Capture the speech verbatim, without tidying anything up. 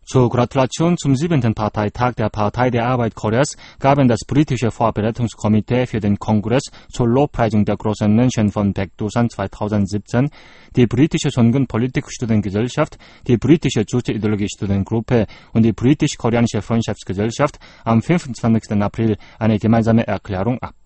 Zur Gratulation zum siebenten Parteitag der Partei der Arbeit Koreas gaben das britische Vorbereitungskomitee für den Kongress zur Lobpreisung der großen Menschen von Baekdusan zweitausendsiebzehn, die britische Songun-Politikstudentengesellschaft, die britische Juche-Ideologie-Studentengruppe und die britisch-koreanische Freundschaftsgesellschaft am fünfundzwanzigsten April eine gemeinsame Erklärung ab.